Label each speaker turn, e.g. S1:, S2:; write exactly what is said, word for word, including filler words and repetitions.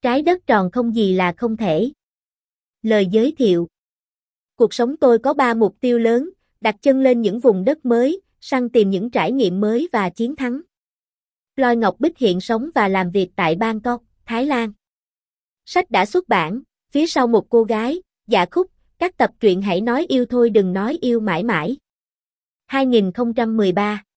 S1: Trái đất tròn không gì là không thể. Lời giới thiệu. Cuộc sống tôi có ba mục tiêu lớn, đặt chân lên những vùng đất mới, săn tìm những trải nghiệm mới và chiến thắng. Lôi Ngọc Bích hiện sống và làm việc tại Bangkok, Thái Lan. Sách đã xuất bản, phía sau một cô gái, Dạ Khúc, các tập truyện Hãy nói yêu thôi đừng nói yêu mãi mãi. hai nghìn không trăm mười ba